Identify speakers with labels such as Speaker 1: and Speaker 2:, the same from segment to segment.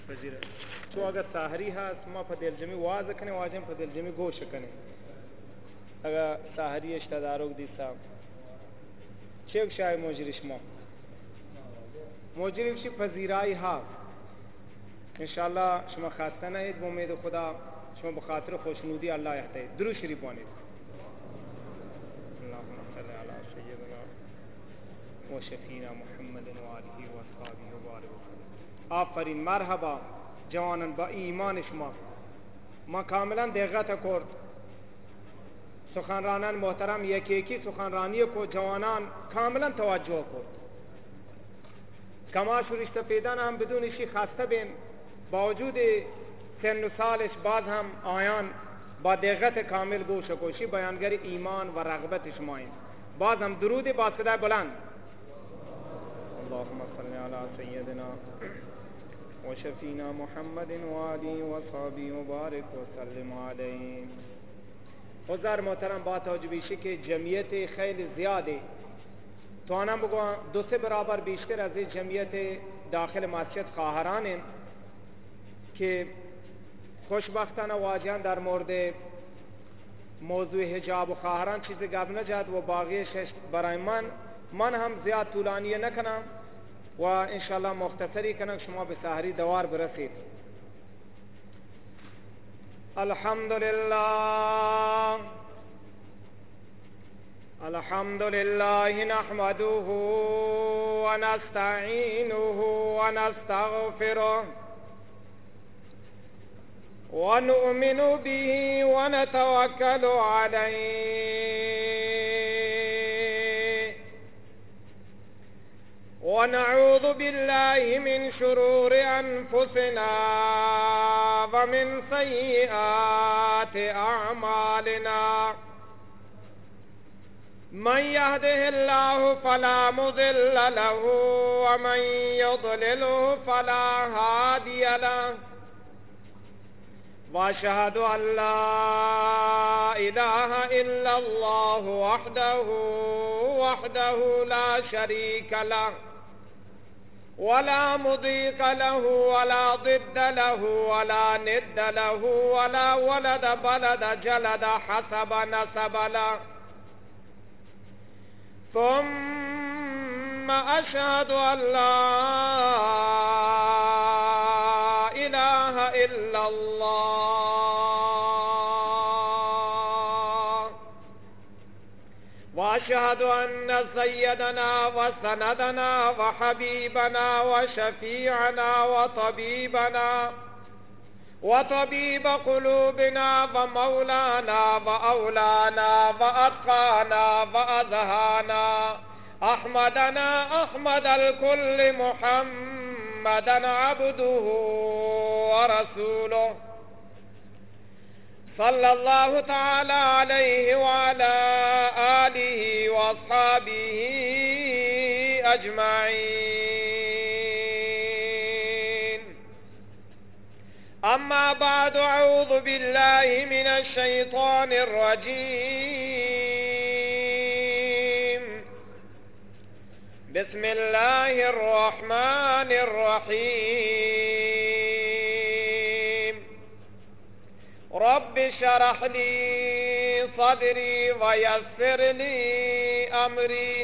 Speaker 1: پذیره چون اگر ساحری هست ما په دلجمی واز کنه واجم په دلجمی گوش کنه اگر ساحری اشتداروک دیسا چیک شای مجریش ما مجریش پذیرایی ها انشاءالله شما خسته نهید با امید خدا شما بخاطر خوشنودی الله یحتید درود شریف بانید اللهم صل علی سیدنا و شفینا محمد و آله و اصحابه و بارک وسلم. آفرین مرحبا جوانان با ایمان شما ما کاملا دقت کرد سخنرانان محترم یکی یکی سخنرانی کو جوانان کاملا توجه کرد کماش و رشته پیدا هم بدون شی خسته بین باوجود سن و سالش باز هم آیان با دقت کامل گوش و کوشی بیانگر ایمان و رغبت شماییم باز هم درود با صدای بلند اللهم صل علی سیدنا و شفینا محمد و آله و صحابه و بارک و سلم علیه. حضار محترم با توجه که جمعیت خیلی زیاده تو آنم بگوان دو سه برابر بیشتر از جمعیت داخل مسجد خواهران که خوشبختانه واجهان در مورد موضوع حجاب و خواهران چیزی گپ نجد و باقیش برای من هم زیاد طولانی نکنم و انشاءالله مختصری کنم شما به سحری دوار برسید. الحمدلله الحمدلله نحمده و نستعینه و نستغفره و نؤمن به و نتوکل علیه و نعوذ بالله من شرور انفسنا و من سیئات اعمالنا من يهده الله فلا مضل له ومن يضلله فلا هادي له واشهد ان لا اله الا الله وحده لا شريك له ولا مضيق له ولا ضد له ولا ند له ولا ولد بلد جلد حسب نسب له ثم أشهد أن لا إله إلا الله وأشهد أن سيدنا وسندنا وحبيبنا وشفيعنا وطبيب قلوبنا ومولانا وأولانا وأتقانا وأزهانا أحمد الكل محمدا عبده ورسوله صلى الله تعالى عليه وعلى آله وأصحابه أجمعين. أما بعد أعوذ بالله من الشيطان الرجيم بسم الله الرحمن الرحيم رب اشرح لي صدري ويسر لي أمري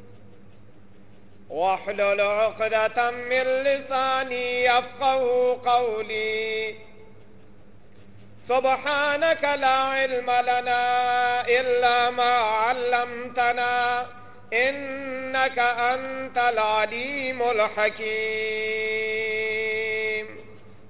Speaker 1: واحلل عقدة من لساني يفقه قولي سبحانك لا علم لنا إلا ما علمتنا إنك أنت العليم الحكيم.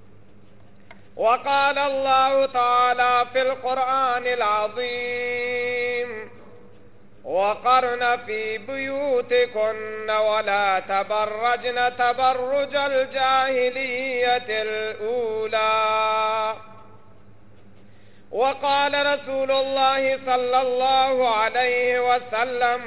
Speaker 1: وقال الله تعالى في القرآن العظيم وقرن في بيوتكن ولا تبرجن تبرج الجاهلية الأولى. وقال رسول الله صلى الله عليه وسلم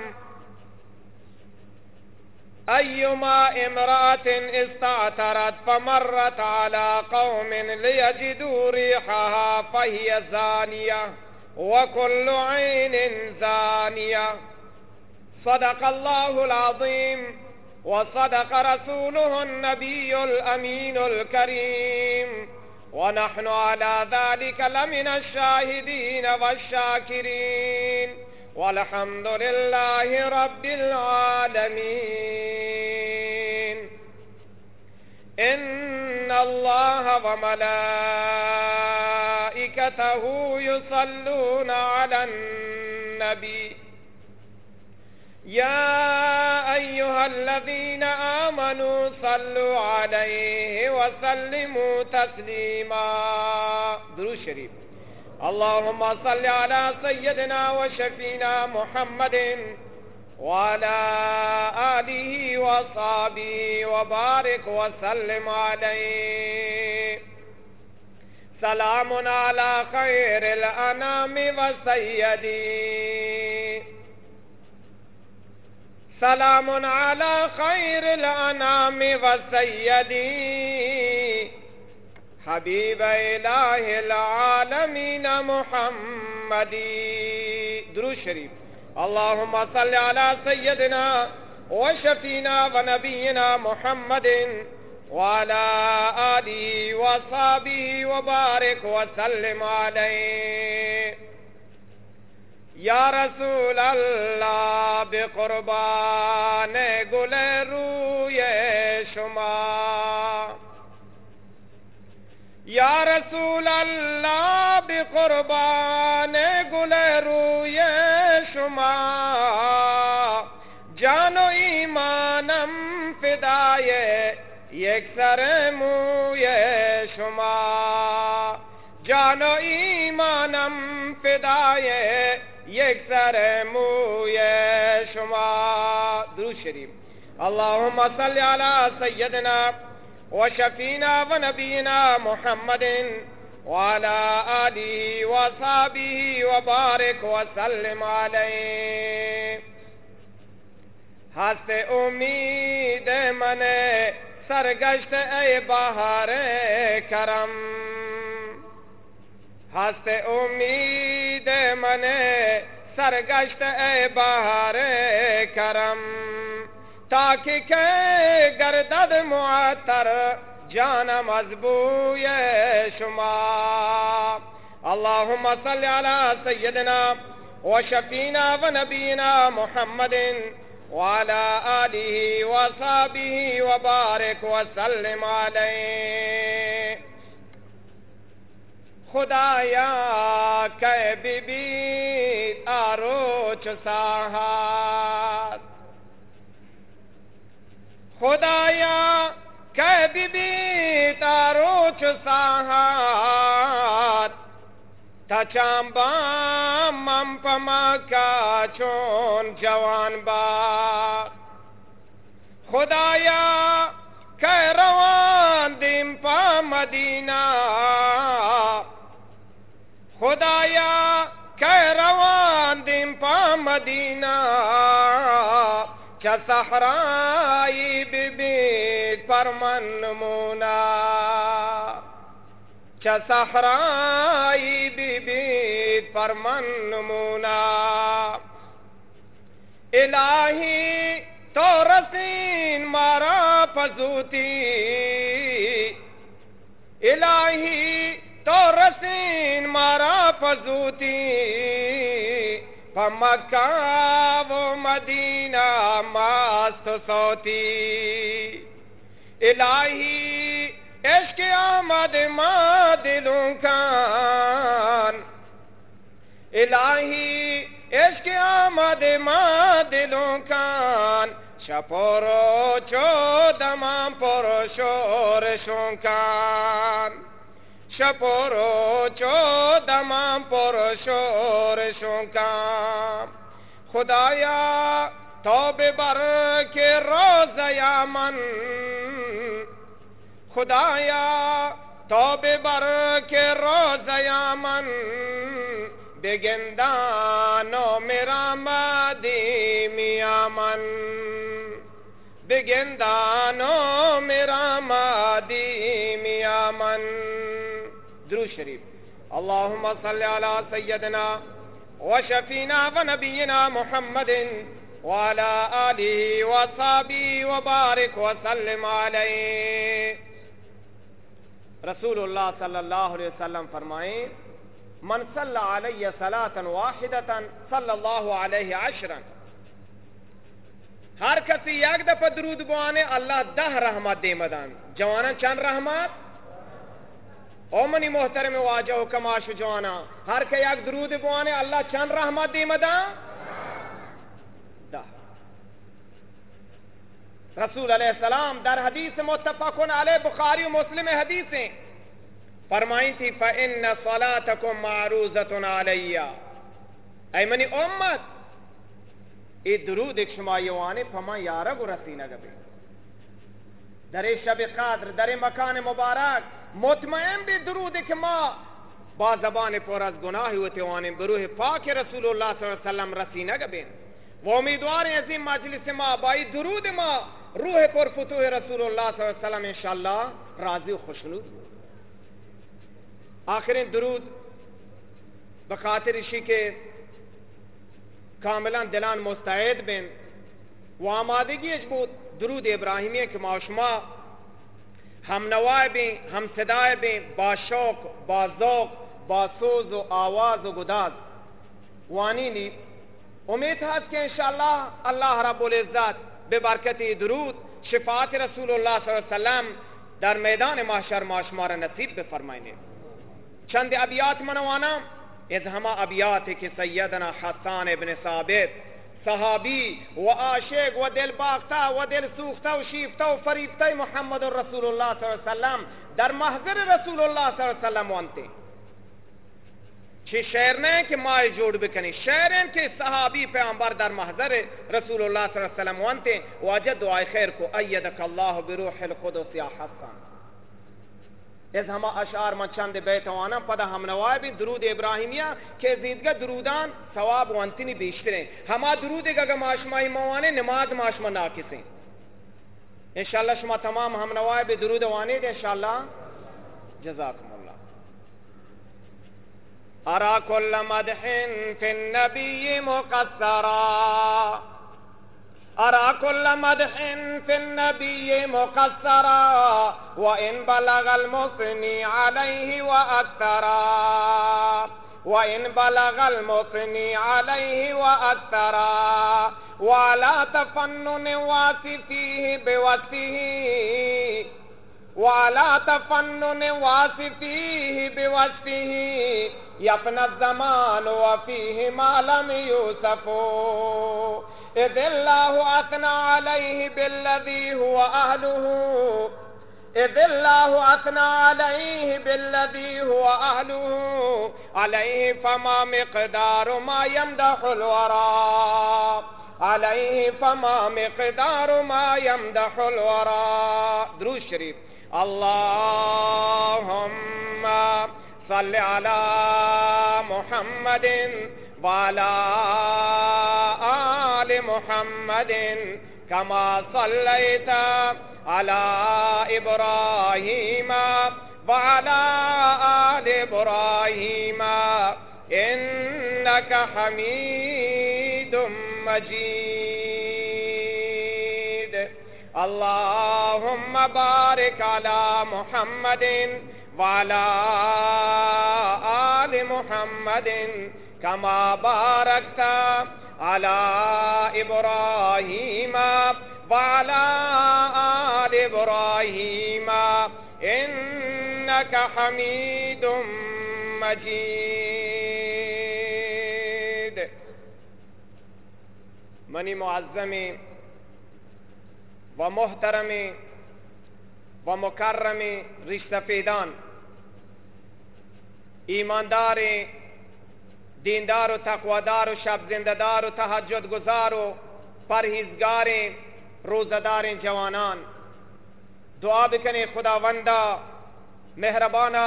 Speaker 1: أيما امرأة استعترت فمرت على قوم ليجدوا ريحها فهي زانية وكل عين زانية. صدق الله العظيم وصدق رسوله النبي الأمين الكريم ونحن على ذلك لمن الشاهدين والشاكرين والحمد لله رب العالمين. إن الله وملائكته يصلون على النبي يا أيها الذين آمنوا صلوا عليه وسلموا تسليما. درود شريف. اللهم صل على سيدنا وشفينا محمد وعلى آله وصحبه وبارك وسلم عليه. سلام على خير الأنام وسيدي، سلام على خير الأنام وسيدي حبيب إله العالمين محمدي. درود شريف. اللهم صل على سيدنا وشفينا ونبينا محمد وعلى آله وصحبه وبارك وسلم عليه. یا رسول الله به قربان گل روی شما، یا رسول الله به قربان گل روی شما، جان و ایمانم فدای یک سر موی شما، جان و ایمانم فدای یک سر موی شما. درود شریف. اللهم صل على سيدنا وشفينا ونبينا محمد وعلى آله وصحبه وبارك وسلم عليه. هست امید من سرگشت ای بهار کرم، هست امید من سرگشت ای بهار کرم، تاکه که گردد معطر جانم از بوی شما. اللهم صل على سيدنا وشفينا ونبينا محمد وعلى آله وصحبه وبارك وسلم عليه. خدایا که ببید آرو چو ساحت، خدایا که ببید آرو چو ساحت، تا چنبام من پا مکا چون جوان با. خدایا که روان دیم پا مدینه، خدایا که روان دیم پا مدینه، چه صحرایی ببید پر من نمونه، چه صحرایی ببید پر من نمونه. الهی تو رسین مارا پزوتی، الهی تو رسین مارا پزوتی، پا مکہ و مدینہ مست صوتی. الہی عشق آمد ما دلوں کان، الہی عشق آمد ما دلوں کان، شپورو چو دمان پرو شور شونکان، شپورو چو دمان پرو شور شونکان. خدایا تو ببر کے روزہ یمن، خدایا تو ببر کے روزہ یمن، بگندانو میرا مدیم یمن، بگندانو میرا مدیم یمن. درود شریف. اللهم صل على سيدنا وشفينا ونبينا محمد व अला आलिहि व अस्हाबिहि व बारिक व सल्लिम अलैहि। रसूलुल्लाह सल्लल्लाहु अलैहि वसल्लम फरमाए, मन सल्ला अलैहि सलातन वाहिदतन सल्लल्लाहु अलैहि अशरन। हर कसी एक दफा दरूद बुआने अल्लाह 10 रहमत दे मदान। जवाना चंद रहमत ओ मनी मोहतरम वाजह कमाश जवाना, हर के एक दरूद बुआने अल्लाह चंद रहमत दे मदान 10। रसूल अलैहि सलाम दर हदीस मुत्तफकुन अलैह बुखारी और मुस्लिम हदीसें फरमाई थी, फ़इन्न सलातकुम मारूज़तुन अलैया। ऐ मनी उम्मत ए दुरूद एक शुमायुआने फमा यारा गो रसीना गबे दरे शब क़द्र दरे मकान मुबारक मुतमईन भी दुरूद के माँ बा ज़बान पर अज गुनाह होते वाने बरूह पाक रसूलुल्लाह सल्लल्लाहु अलैहि वसल्लम रसीना गबे। वो उम्मीदवार अजीम मजलिस माँ बाई दुरूद माँ रूह पर फतूह रसूलुल्लाह सल्लल्लाहु अलैहि वसल्लम इंशाअल्लाह राजी खुशनुद। आखिर दुरूद बखातिर इशी के कामिलान दिलान मुस्तैद बिन व आमादगी अजबूत दुरूद इब्राहिमिया के माशमा हम नवाए भी हम सदाए भी बाशौक बाज़ौक बासोज व आवाज़ व गुदाज वानी ली। उम्मीद है कि इंशाअल्लाह अल्लाह रब्बुल इज़्ज़त बेबरकती दुरूद शिफात रसूलुल्लाह सल्लल्लाहु अलैहि वसल्लम दर मैदान महशर माशमारा नसीब बफरमाइने। चंद अबियात मनवाना इस हमा अबियात के सैयदना हसन इब्न साबित सहाबी व आशिक व दिल बाख्ता व दिल सूख्ता व शीफ्ता व फरीफ्ता मुहम्मद रसूलुल्लाह सल्लल्लाहु अलैहि वसल्लम दर महज़र रसूलुल्लाह सल्लल्लाहु अलैहि वसल्लम वंते छे शेर ने के माए जोड़ बिकनी शेरन के सहाबी पैगंबर दर महज़र रसूलुल्लाह सल्लल्लाहु अलैहि वसल्लम वंते वजद दुआ खैर को अय्यदकल्लाहु बिरूहिल कुदस या हसन। इस हमा अशार में चंद बैतवाना पदा हम नवाए भी दुरूद इब्राहिमिया के जीदगा दुरूदान सवाब वंतनी बेशतरें हमा दुरूद गगा माशमाई मवाने नमाज माशमा नाकिसें। इंशाअल्लाह शुमा तमाम हम नवाए भी दुरूद वाने दे इंशाअल्लाह जज़ाकुमुल्लाह। अरा कुल्ल मदहिन फिन नबी मुक़स्सरा अरा कुल्ल मदहिन फिन नबी मुक़स्सरा व इन बलगल मुसनी अलैहि व अक्तरा व इन बलगल मुसनी अलैहि व अक्तरा वाला तफन्नुन वासिफीहि बिवस्फिही वाला तफन्नुन वासिफीहि बिवस्फिही यफना ज़मान व फीहि मा लम यूसफो इदिल्लाहु अतना अलैहि बिल्लज़ी हुवा अहलुहु इदिल्लाहु अतना अलैहि बिल्लज़ी हुवा अहलुहु अलैहि फमा मिक़दारु मा यमदहुल वरा अलैहि फमा मिक़दारु मा यमदहुल वरा। दुरूद शरीफ। अल्लाहुम्मा सल्लि अला मुहम्मदिन व अला आलि मुहम्मदिन कमा सल्लैता अला इब्राहीम व अला आलि इब्राहीम इन्नका हमीदुम मजीद। अल्लाहुम्मा बारिक अला मुहम्मदिन व अला आलि मुहम्मदिन कमा बारकता अला इब्राहीम व अला आलि इब्राहीम इन्नका हमीदुम मजीद। मनी मुअज़्ज़मी व मोहतरमी व मुकर्रमी रिश्तफेदान ईमानदारे दीनदार तक़वादार शब जिंदादार तहज्जुद गुजारो परहिज़गारे रोज़ादारे जवानान दुआ बिकने खुदावंदा मेहरबाना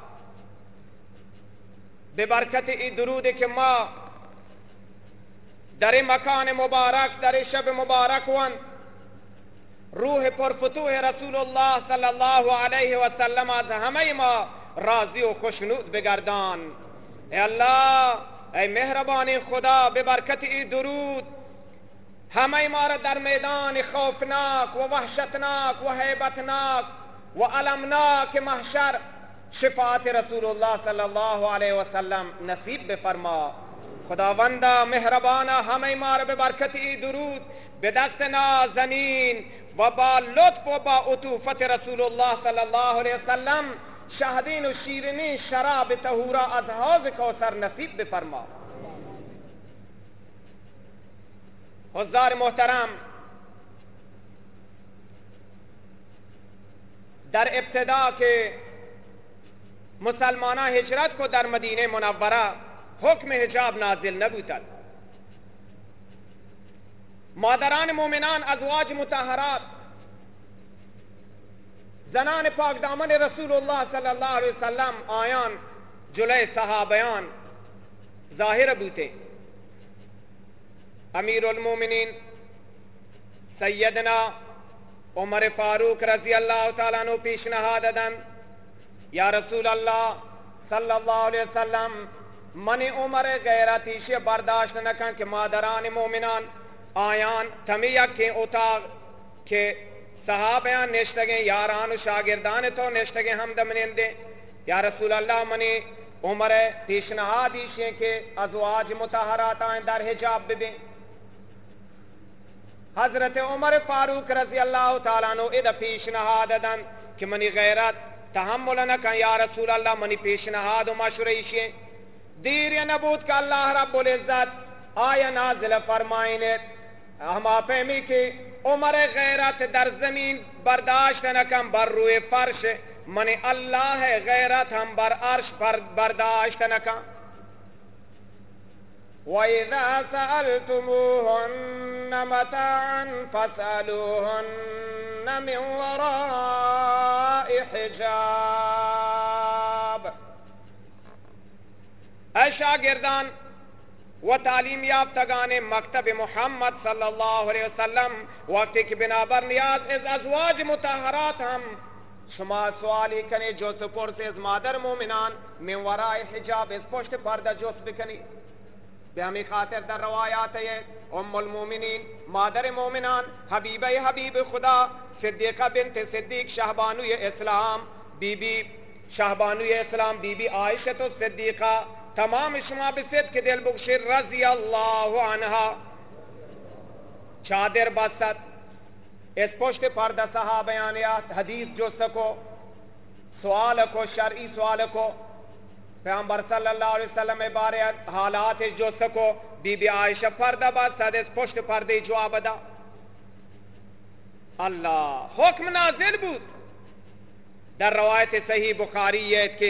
Speaker 1: बेबरकत ई दुरूद के माँ दरे मकान मुबारक दरे शब मुबारक वन रूह पर फतूह रसूलुल्लाह सल्लल्लाहु अलैहि वसल्लम आज हमें माँ राज़ी व खुशनुद बेगर्दान। ए अल्लाह ए मेहरबानी खुदा बेबरकत ई दुरूद हमें मारा दर मैदान खौफनाक व वहशतनाक व हैबतनाक व अलमनाक महशर शिफात रसूलुल्लाह सल्लल्लाहु अलैहि वसल्लम नसीब बेफरमा। खुदावंदा मेहरबाना हमें मार बेबरकती दुरूद बेदस्त नाज़नीन व बा लुत्फ व बा उतूफत रसूलुल्लाह सल्लल्लाहु अलैहि वसल्लम शाहदीन व शीरनी शराब तहूरा अज़ हौज़ कौसर नसीब बेफरमा। हुज़्ज़ार मोहतरम, दर इब्तिदा के मुसलमाना हिजरत को दर मदीने मुनव्वरा हुक्म हिजाब नाजिल न बूतल। मादरान मोमिनान अज़वाज मुतहरात जनान पाक दामन रसूलुल्लाह सल्लल्लाहु अलैहि वसल्लम आयान जुलै सहाबयान जाहिर बूते। अमीरुल मोमिनीन सैयदना उमर फारूक रजी अल्लाह तआला अन्हु पेशनहाद दन, या रसूल अल्लाह सल्लल्लाहु अलैहि वसल्लम मने उमर गैरती से बर्दाश्त न कं कि मादरान मोमिनान आयान तमिया के उताग के सहाबयान नेश्तगे यारान शागिर्दान तो नेश्तगे हम दमनेंदे। या रसूल अल्लाह मने उमर पेशनहाद इशे के अज़वाज मुतहरात आए दर हिजाब बिदे। हजरत उमर फारूक रजी अल्लाह तआला अन्हु इद पेशनहाद दन कि मनी गैरत तहम्मुल न कं या रसूल अल्लाह मनी पेशनहाद मशुरैशे दीर नबूत का अल्लाह रब्बुल इज्जत आया नाजिल फरमाइने हम फहमी के उमर गैरत दर जमीन बर्दाश्त न कं बर रुए फर्श मने अल्लाह गैरत हम बर अर्श पर बर्दाश्त न कं। वइज़ा सअलतुमूहुन्न मताअन फसअलूहुन्न मिन वराइ हिजाब। ऐ शागिर्दान व तालीम याफ्तगान मकतब मोहम्मद सल्लल्लाहु अलैहि वसल्लम वक्त की बिनाबर नियाज इस अज़वाज मुतहरात हम शुमा सवाली कने जो सुपुर से इस मादर मोमिनान में वराए हिजाब इस पुष्ट पर्दा जोस बिकनी बेहमी खातिर दर रवायात है उम्मुल मोमिनीन मादर मोमिनान हबीब हबीब खुदा सिद्दीक़ा बिन्त सिद्दीक शाहबानु इस्लाम बीबी शाहबानु इस्लाम बीबी आयशा तो सिद्दीक़ा तमाम शुमा बिसिद के दिल बुकशिर रजी अल्लाह अन्हा चादर बसत इस पुष्ट पर्दा सहाबयानियात हदीस जो सको सवाल को शरई सवाल को पैगंबर सल्लल्लाहु अलैहि वसल्लम में बारे हालात जो सको बीबी आयशा पर्दा बसत इस पुष्ट पर्दे जवाब दा अल्लाह हुक्म नाजिल बूत दर रवायत सही बुखारी के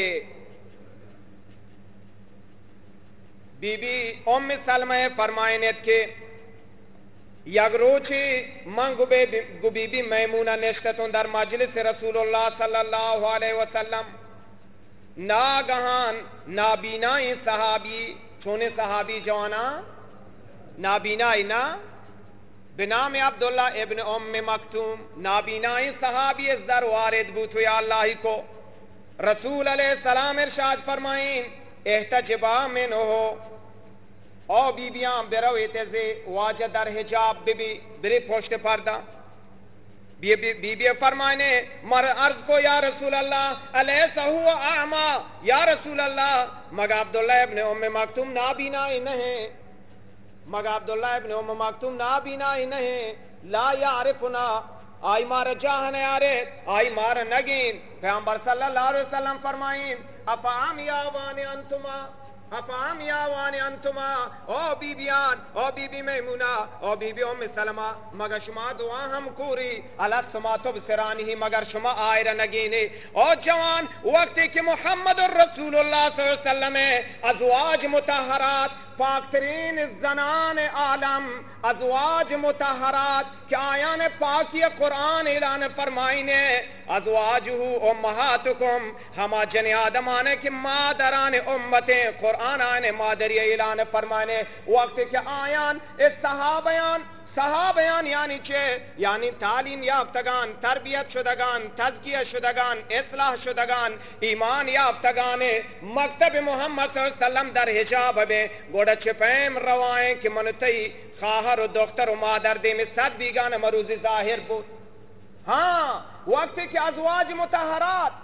Speaker 1: बीबी उम्म सलमा फरमाइनेत के यगरोची मंगुबे गुबीबी मैमूना नेश्ततों दर मजलिस रसूलुल्लाह सल्लल्लाहु अलैहि वसल्लम नागहान नाबीनाई सहाबी छोने सहाबी जवाना नाबीनाई ना बिनाम अब्दुल्ला इब्न उम्म मक्तूम नाबीनाई सहाबी इस दर वारिद बूत या अल्लाह को रसूल अलैहि सलाम इरशाद फरमाइन एहतजबा में नो हो ओ बीबियां बेरोते से वाज दर हिजाब बीबी बिरे पोस्ट पर्दा बीबी फरमाने मर अर्ज को या रसूल अल्लाह अलैसा हुवा आमा या रसूल अल्लाह मगा अब्दुल्ला इब्न उम्म मक्तूम नाबीनाई नहीं मगा अब्दुल्ला इब्न उम्म मक्तूम नाबीनाई नहीं ला यारिफुना आई मार जाहन यारे आई मार नगीन पैगंबर सल्लल्लाहु अलैहि वसल्लम फरमाइन अफाम या वाने अंतुमा अफाम या वाने अंतुमा ओ बीबियान ओ बीबी मैमुना ओ बीबी उम्म सलमा मगर शुमा दुआ हम कोरी अला सुमा तुब सिरानी ही मगर शुमा आयर नगीने ओ जवान वक्त के मोहम्मद रसूलुल्लाह सल्लल्लाहु अलैहि वसल्लम अज़वाज मुतहरात पाक तरीन जनान आलम अज़वाज मुतहरात क्या आयान पाकी कुरान ऐलान फरमाइने अज़वाजुहु उम्महातुकुम हमा जन आदम आने की मादरान उम्मतें कुरान आने मादरी ऐलान फरमाने वक्त के आयान इस सहाबयान सहाबयान यानी चे यानी तालीम याफ्तगान, तरबियत शुदगान, तज़किया शुदगान, इस्लाह शुदगान, ईमान याफ्तगान मकतब मोहम्मद सल्लल्लाहु अलैहि वसल्लम दर हिजाब में गोड़ा चिपैम रवाएं कि मनतई खाहर दोख्तर मादर दे में सद बीगान मरूज जाहिर बो। हाँ वक्त के अज़वाज मुतहरात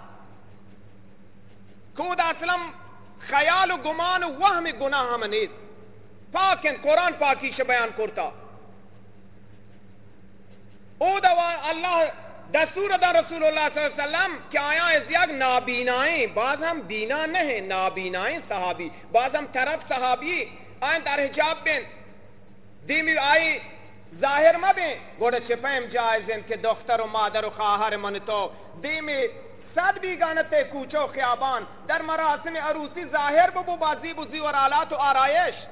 Speaker 1: खुद असलम ख्याल गुमान वहम गुनाह मनीत पाक कुरान पाकी से बयान करता अल्लाह दस्तूर अदा रसूलुल्लाह सल्लल्लाहु अलैहि वसल्लम क्या आया इज़्याग नाबीनाएं, बाज हम बीना नहीं नाबीनाएं सहाबी, बाज हम तरफ सहाबी आए दर हिजाब बिन दीमी आई जाहिर मबे गोड़े चिपैम जायज़ के दोख्तर मादर खाहर मन तो दीमी सद भी गानते कूचो ख्याबान दर मरासिम अरूसी जाहिर बबू बाजी बुजी और आला तो आरायश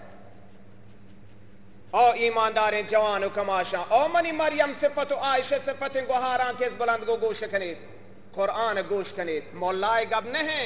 Speaker 1: ओ ईमानदार जवान कमाशा ओ मनी मरियम सिफत आयशा सिफत गुहारा के बुलंद को गोश कने कुरान गोश कने मौलाए गब नहीं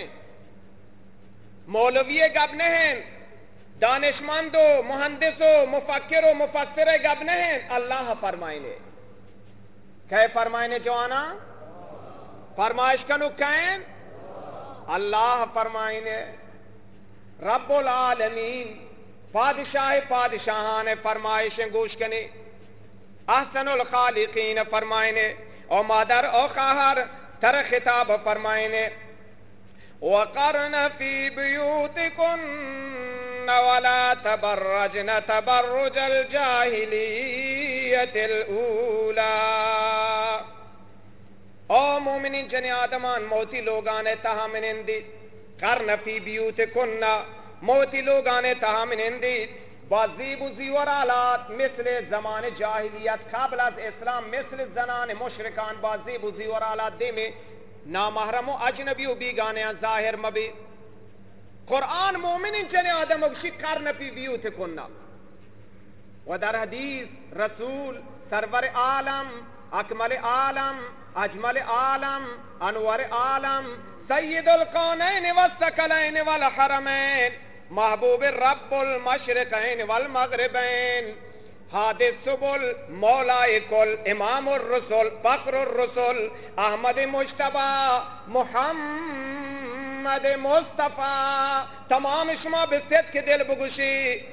Speaker 1: मौलवी गब नहीं दानिशमंदो मुहंदिसो मुफक्किरो मुफस्सिर गब नहीं अल्लाह फरमाइने कह फरमाइने जवाना फरमाइश कनु कैन अल्लाह फरमाइने रब्बुल आलमीन पादशाह पादशाहान फरमाइश गोश कने अहसनुल खालिकीन फरमाइने और मादर और खाहर तर खिताब फरमाइने वक़रन फी बुयूतिकुन्न वला तबर्रजन तबर्रुजल जाहिलियतिल ऊला। ओ मोमिनीन जने आदमान मोती लोगाने तहामिनिंदी करन फी बुयूतिकुन्ना मोती लोगाने तहामिनिंदी बाजीबु जीवरालात मिसले जमाने जाहिलियत काबल अज इस्लाम मिसले जनान मुशरिकान बाजीबु जीवरालात दे में नामहरम अजनबी बीगाने जाहिर मबी कुरान मोमिनीन जने आदम करन फी बुयूतिकुन्ना वदर हदीस रसूल सरवर आलम अकमल आलम अजमल आलम अनवर आलम सय्यदुल कौनैन वस्सकलैन वल हरमैन महबूब रब्बुल मशरिकैन वल मगरिबैन हादिस सुबुल मौलाए कुल इमामुर रसूल फखरुर रसूल अहमद मुज्तबा मुहम्मद मुस्तफा तमाम शुमा बिस्तित के दिल बुगुशी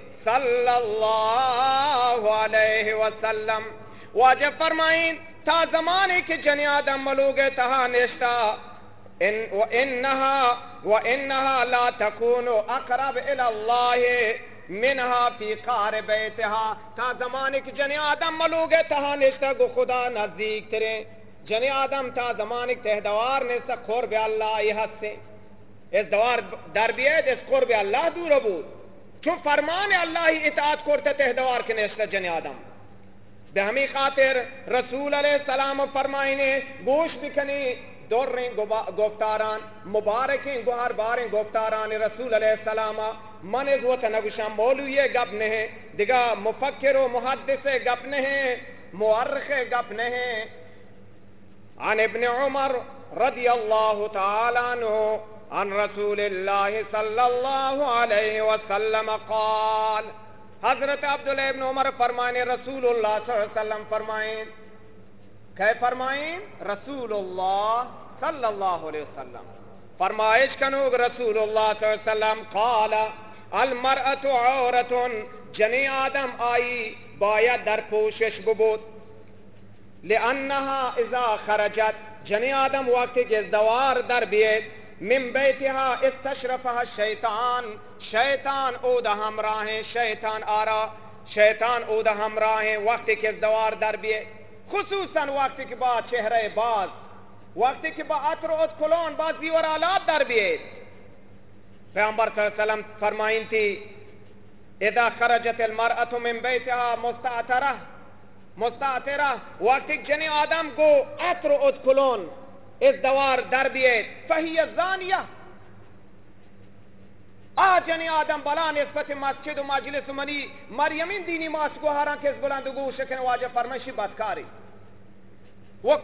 Speaker 1: सल्लल्लाहु अलैहि वसल्लम वाजब फरमाइन ता जमाने के जने आदम मलूगे तहा निष्ठा इन्नहा ला तकूनु अक़रब इलल्लाह मिनहा फी क़ार बैतिहा ता जमाने के जने आदम मलूगे तहा निष्ठा गो खुदा नजदीक तेरे जने आदम ता जमाने के तहदवार ने सा क़ुर्ब अल्लाह यह से इस दवार दर भी है इस क़ुर्ब अल्लाह दूर अबू जो फरमान अल्लाह ही इताअत करते तहदवार के निष्ठा जने आदम बेहमी खातिर रसूल अलैहिस्सलाम फरमाइने गोश बिकनी दौरें गुफ्तारान मुबारकें गुहार बारें गुफ्तारान रसूल अलैहिस्सलाम मने गुत नगुशा मौलवी गप नहीं दिगा मुफक्किरो मुहद्दिस गप नहीं मुअर्रिख गप नहीं अन इब्न उमर रदियल्लाहु तआला अन्हु अन रसूलिल्लाह सल्लल्लाहु अलैहि वसल्लम क़ाल हजरत अब्दुल्लाह इब्न उमर फरमाने रसूलुल्लाह सल्लल्लाहु अलैहि वसल्लम फरमाएं कै फरमाएं रसूलुल्लाह सल्लल्लाहु अलैहि वसल्लम फरमाइश कनूग रसूलुल्लाह सल्लल्लाहु अलैहि वसल्लम क़ाला अल मरअतु औरतुन जने आदम आई बाया दर पोशिश बुबूत लिअन्नहा इज़ा खरजत जने आदम वक्त के दवार दर बियत मिन बैतिहा इस्तशरफहा शैतान शैतान ओदा हमराहें शैतान आरा शैतान ओदा हमराहें वक्त के दवार दर बियत खुसूसन वक्त के बाद चेहरे बाज वक्त के बाद अतर उदखुलोन बाजी और आलात दर बियत पैगंबर सल्लल्लाहु अलैहि वसल्लम फरमाइन थी इदा खरजत अल मरअतु मिन बैतिहा मुस्तातिरा वक्त जने आदम को अतर उदखुलोन इस दवार दर बियत फहिय ज़ानिया आजने आदम बला निस्बत मस्जिद व मजलिस मनी मरियमिन दीनी मास को हारा के बुलंद गोश के वाज फरमाइशी बदकारी व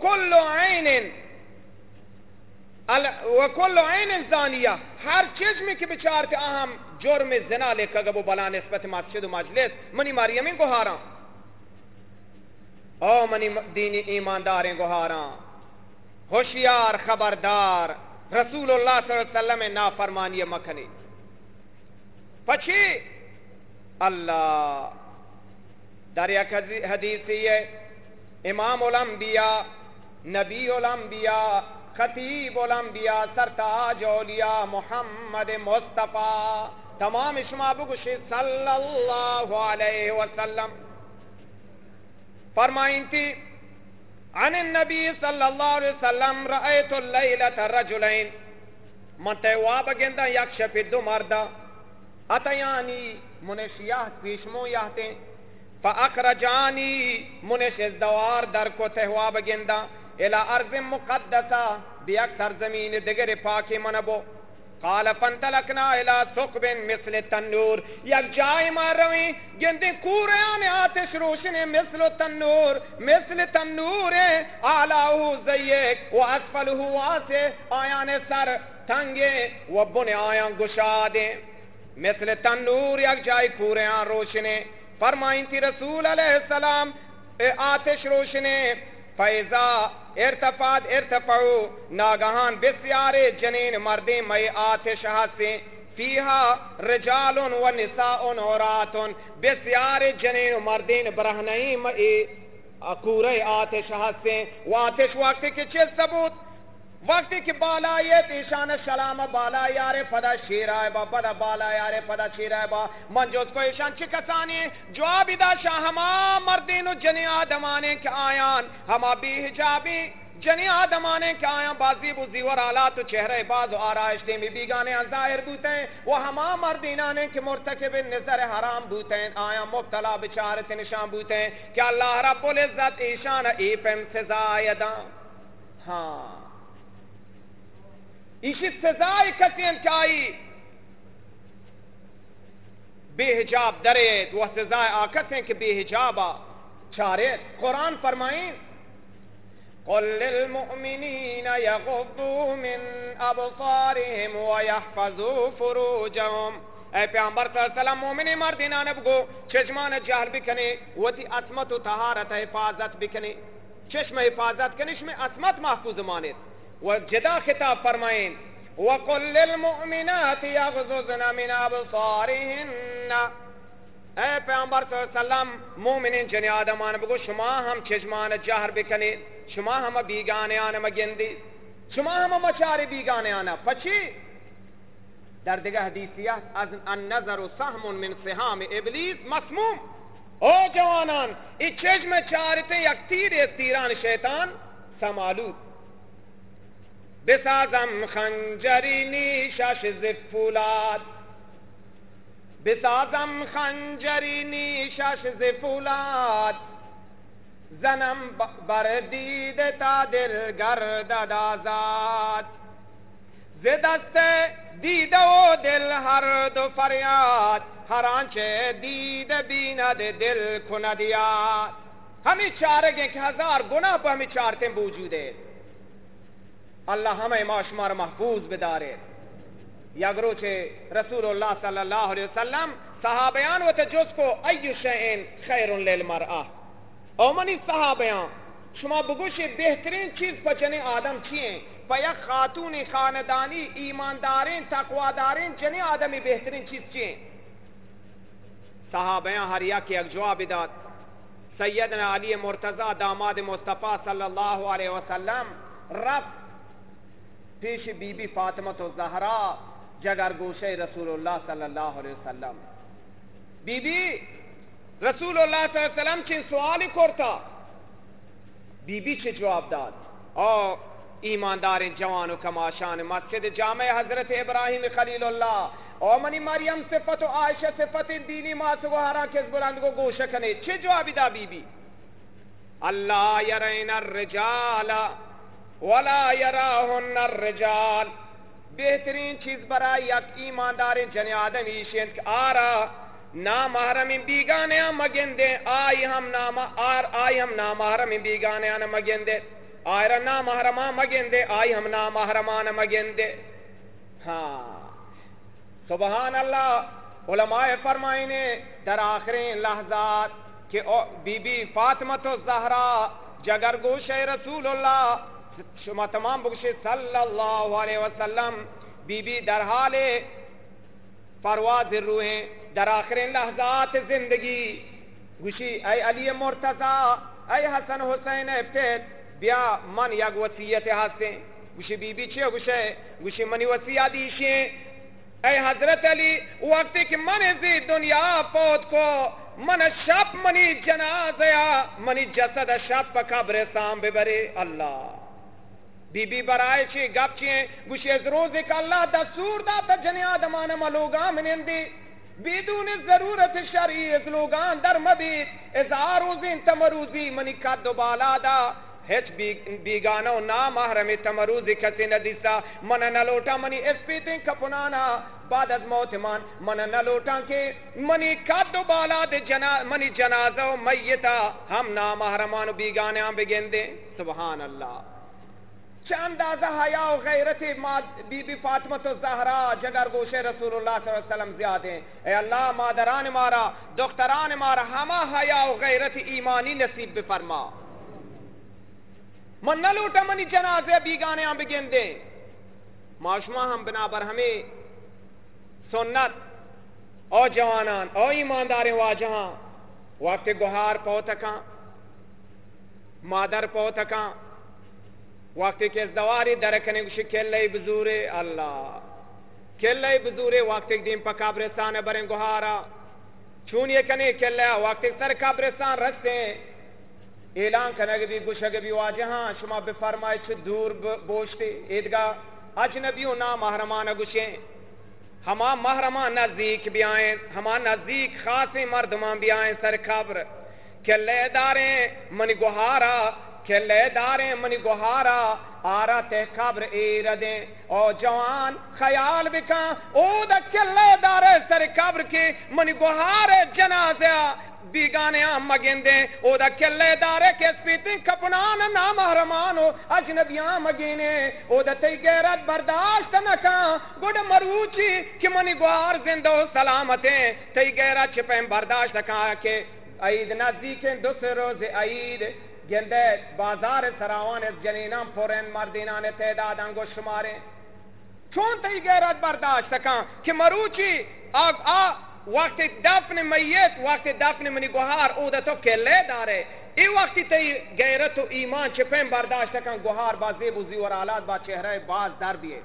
Speaker 1: कुल्लु ऐन ज़ानिया हर चीज में के बिचार के अहम जुर्म ज़िना लेकर गबो बला निस्बत मस्जिद व मजलिस मनी मरियमिन को हारा
Speaker 2: ओ मनी दीनी ईमानदारें गुहारा होशियार खबरदार रसूलुल्लाह सल्लल्लाहु अलैहि वसल्लम में नाफरमानी मखनी पछी अल्लाह दरिया हदीस है इमाम उल अंबिया नबी उल अंबिया खतीब उल अंबिया सरताज औलिया मोहम्मद मुस्तफा तमाम इस्माबुगुश सल्लल्लाहु अलैहि वसल्लम फरमाई थी अन नबी सल्लल्लाहु अलैहि वसल्लम रअयतु लैलत रजुलैन मते वाब गेंदा यक्ष पिदु मर्दा अतयानी मुनशिया पीशमो याते फ़अख़रजानी मुनिश दवार दर को तेहवा बगिंदा इला अर्ज़ मुक़द्दसा बिअक्सर ज़मीन दिगर पाकी मनबो क़ाल फ़ंतलकना इला सुक़बिन मिस्ल तन्नूर यक जाय मारवी गिंदे कूरयान आतिश रोशनी मिस्ल तन्नूर आलाहु ज़य्यक व अस्फलहु वासे आयान सर तंगे व बुने आया गुशादे मिस्ल तन्नूर यक जाय कूरयान रोशनी फरमाई थी रसूल अलैहिस्सलाम आतिश रोशने फैजा इर्तफाद इर्तफाऊ नागहान बिस्यारे जनीन मर्दे मई आतिश हसे फीहा रिजालुन व निसाउन औरातुन बिस्यारे जनीन मर्दीन बरहनई मई अकूरे आतिश हसे व आतिश वक्त के चीज सबूत वक्त की बालायत ईशान सलाम बाला यारे पदा शीराय बा पदा बाला यारे पदा शीराय बा मंजोस को ईशान चिकसानी जवाब इदा शाह हमा मर्दीनु जनी आदमाने के आयान हमा बिहिजाबी जनी आदमाने के आया बाजी बुजी वर आला तो चेहरे बाज आराइश में बीगाने जाहिर बूते वो हमा मर्दीनाने के मुर्तकिब नजर हराम बूते आया मुब्तला बिचारत निशान बूते क्या अल्लाह रब्बुल इज्जत ईशान एफएम से जायदा हाँ इसी सजाए कसियन चाई बेहिजाब दरेत वह सजाए आकसें के बेहिजाबा चारे कुरान फरमाए कुल लिल मुमिनीना यग़ुद्दू मिन अबसारिहिम व यहफ़ज़ू फुरूजहुम ऐ पैगंबर सल्लल्लाहु अलैहि वसल्लम मोमिन मर्दिना नबगो चश्मान जहल बिकने वती असमत तहारत हिफाजत बिकने चश्म हिफाजत कने इसमें असमत महफूज माने व जदा खिताब फरमाएं वक़ुल लिल मुमिनाति यग़ज़ुज़ना मिन अबसारिहिन्ना ऐ पैगंबर सल्लल्लाहु अलैहि वसल्लम मोमिन जन आदमान बगो शुमा हम चश्मान जहर बिकने शुमा हम बीगाने आना मगिंदी शुमा हम मचारे बीगाने आना पछी दर्दगा हदीसिया अन नज़रु सहमुन मिन सिहाम इब्लीस मसमूम ओ जवानान इचेज में चारते एक तीर तीरान शैतान समालूद बिसाजम खंजरीनी शश ज़िफ़ुलाद बिसाजम खंजरीनी शश ज़िफ़ुलाद ज़नम बरदीद तादिल गर्ददाज़ाद ज़िदस्ते दीदो दिल हर दो फरियाद हरांचे दीद बीनद दिल खुनदियाद हमें चारेंगे कि 1000 गुना पर हमें चारते मौजूद है अल्लाह हमें माशमार महफूज बिदारे यगरो छे रसूलुल्लाह सल्लल्लाहु अलैहि वसल्लम सहाबयान व तजुस्को अय्यु शैइन खैरुन लिल मरआ ओ मनी सहाबयान शुमा बगुशे बेहतरीन चीज पचने आदम छिए पया खातून खानदानी ईमानदारें तकवादारें जने आदमी बेहतरीन चीज छिए सहाबयान हरिया के जवाब दात सैयदना अली मुर्तजा दामाद मुस्तफा सल्लल्लाहु अलैहि वसल्लम रब पेश बीबी फातिमा तो ज़हरा जगर गोशे रसूलुल्लाह सल्लल्लाहु अलैहि वसल्लम बीबी रसूलुल्लाह सल्लल्लाहु अलैहि वसल्लम के सवाल करता बीबी से जवाब दाद और ईमानदार जवान कमाशान मस्जिद जामे हजरत इब्राहिम खलीलुल्लाह और मनी मरियम सिफत आयशा सिफत दीनी मासुगहारा के बुलंद को गोश कने छे जवाब दा बीबी अल्लाह यरैना रिजाला वला यराहुन्ना रिजाल बेहतरीन चीज बराई यक ईमानदार जन आदम ईशेंत आरा ना महरम बीगाने मगेंदे आई हम ना महरम बीगाने मगेंदे आयरा ना महरमा मगेंदे आई हम ना महरमान मगेंदे हाँ सुबहान अल्लाह उलमाए फरमाइने दर आखिरीन लहजात कि बीबी फातिमा तो ज़हरा जगर गोशे रसूलुल्लाह शुमा तमाम बख्शे सल्लल्लाहु अलैहि वसल्लम बीबी दर हाले परवाज़ रूहें दर आखिर लहज़ात जिंदगी गुशी ऐ अली मुर्तज़ा ऐ हसन हुसैन इफ्तेद बिया मन यग वसीयत हासे गुशी बीबी छे गुशे मनी वसिया दीशे ऐ हजरत अली वक्त कि मन जी दुनिया पौत को मन शप मनी जनाज़या मनी जसद शप कब्रिस्तान बेबरे अल्लाह बीबी बराए छे गप छे गुशे रोज एक अल्लाह दस्तूर दा जनिया दमान मलोगा मिनंदी बिदून जरूरत शरी लोगान दर मबी इज़ारुज़िन तमरूजी मनी का दोबाला दा हेच बीगानो ना महरम तमरूजी कसे नदिसा मन न लोटा मनी एस्पीते कपुनाना बाद अज मौत मान मन न लोटा के मनी का दोबाला दे मनी जनाजा मैयता हम ना महरमान बीगाने आम बेगेंदे सुभान अल्लाह चांदाज़ा हया गैरत बीबी फातिमा तो ज़हरा जगर गोशे रसूलुल्लाह सल्लल्लाहु अलैहि वसल्लम ज़्यादे ए अल्लाह मादरान मारा दुख्तरान मारा हमा हया गैरत ईमानी नसीब बेफरमा मन न लूटा मनी जनाजे बीगाने हम बिगेंदे माशमा हम बिनाबर हमें सुन्नत और जवानान और ईमानदारें वाजहां वक्त गुहार पौतका मादर पौतका वक्त के दवारी दरकने केल्ले बजूरे अल्लाह केल्ले बजूरे वक्त दिन पर कब्रिस्तान बरें गुहारा चूनिए कने केल्ला वक्त सर कब्रिस्तान रस्ते ऐलान करने भी गुशग भी वाजहां शुमा बेफरमाए छ दूर बोशते ईदगा अजनबियों ना महरमान गुशे हमा महरमान नजदीक भी आए हमा नजदीक खासे मर्दमा भी आए सर खबर केल्ले दारे मन गुहारा केल्ले दारे मनी गुहारा आरा ते खबर एरदे और जवान ख्याल बिका ओ द केल्ले दारे सर खबर के मनी गुहारे जनाजा बीगाने मगेंदे ओ द केल्ले दारे के स्पीति कपनान ना महरमानो अजनबियां मगेने ओ द ते गैरत बर्दाश्त न का गुड मरूची कि मनी गुहार जिंदो सलामते ते गैरत छिपे बर्दाश्त का के ईद नजदीक दूसरे रोज ईद गेंदे बाजार सरावान जनीना फोरन मर्दीना ने तेदाद अंगो शुमारे चोन तई गैरत बर्दाश्त का कि मरूची आ वक्त दफन मैयत वक्त दफन मनी गुहार ओदा तो केले दारे ए वक्त तई गैरत तो ईमान छिपे बर्दाश्त का गुहार बाजे बुजी और आलात बा चेहरे बाज दर दिए